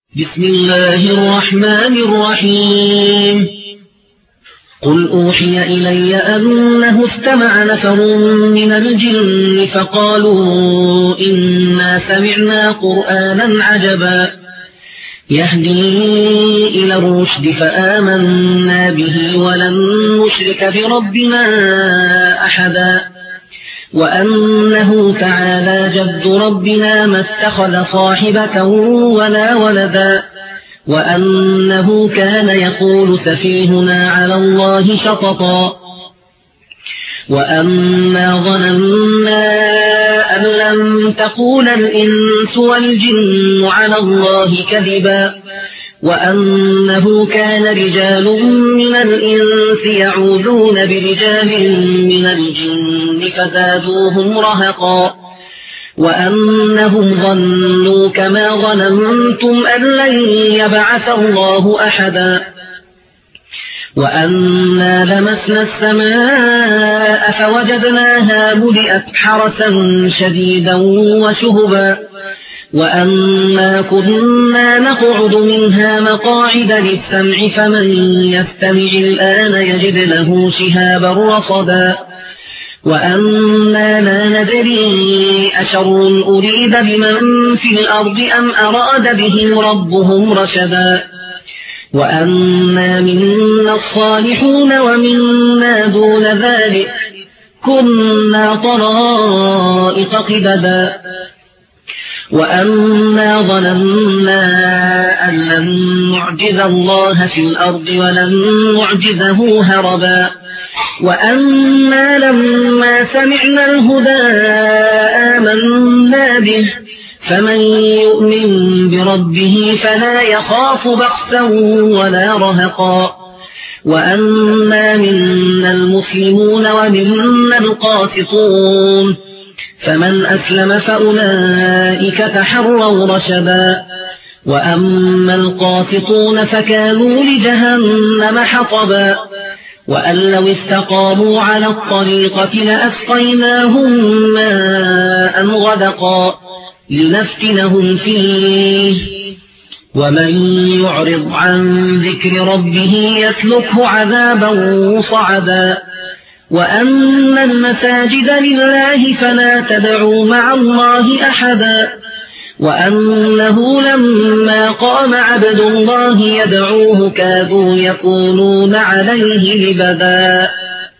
بسم الله الرحمن الرحيم قل أوحي إلي أنه استمع نفر من الجن فقالوا إنا سمعنا قرآنا عجبا يهدي إلى الرشد فآمنا به ولن نشرك بربنا أحدا وأنه تعالى جد ربنا ما اتخذ صاحبة ولا ولدا وأنه كان يقول سفيهنا على الله شططا وأنا ظننا أن لن تقول الإنس والجن على الله كذبا وأنه كان رجال من الإنس يعوذون برجال من الجن فزادوهم رهقا وأنهم ظنوا كما ظننتم أن لن يبعث الله أحدا وأنا لمسنا السماء فوجدناها ملئت حرسا شديدا وشهبا وأنا كنا نقعد منها مقاعد للسمع فمن يستمع الآن يجد له شهابا رصدا وأنا لا ندري أشر أريد بمن في الأرض أم أراد بهم ربهم رشدا وأنا منا الصالحون ومنا دون ذلك كنا طرائق قددا وأنا ظننا أن لن نعجز الله في الأرض ولن نعجزه هربا وأنا لما سمعنا الهدى آمنا به فمن يؤمن بربه فلا يخاف بخسا ولا رهقا وأنا منا المسلمون ومنا القاسطون فمن أسلم فأولئك تحروا رشدا وأما القاسطون فكانوا لجهنم حطبا وأن لو استقاموا على الطريقة لأسقيناهم ماء غدقا لنفتنهم فيه ومن يعرض عن ذكر ربه يسلكه عذابا صعدا وأن المساجد لله فلا تدعوا مع الله أحدا وأنه لما قام عبد الله يدعوه كادوا يكونون عليه لبدا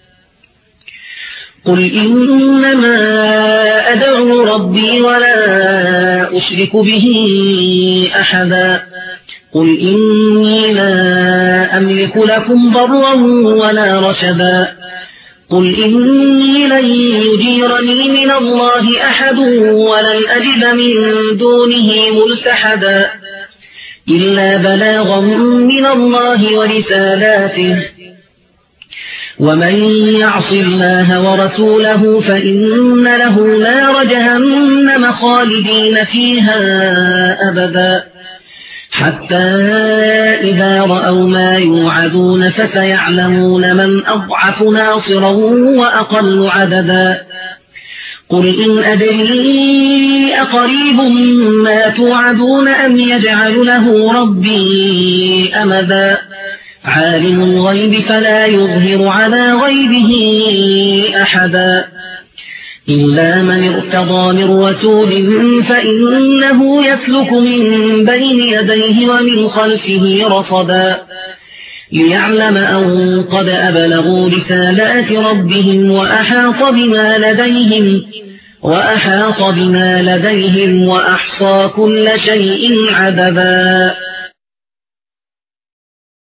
قل إنما أدعو ربي ولا أشرك به أحدا قل إني لا أملك لكم ضرا ولا رشدا قل إني لن يجيرني من الله أحد ولن أجد من دونه ملتحدا إلا بلاغا من الله ورسالاته ومن يعص الله ورسوله فإن له نار جهنم خالدين فيها أبدا حتى إذا رأوا ما يوعدون فسيعلمون من أضعف ناصرا وأقل عددا قل إن أدري أقريب ما توعدون أم يجعل له ربي أمدا عالم الغيب فلا يظهر على غيبه أحدا إلا من ارتضى من رسول فإنه يسلك من بين يديه ومن خلفه رصدا ليعلم أن قد أبلغوا رسالات ربهم وأحاط بما لديهم وأحصى كل شيء عددا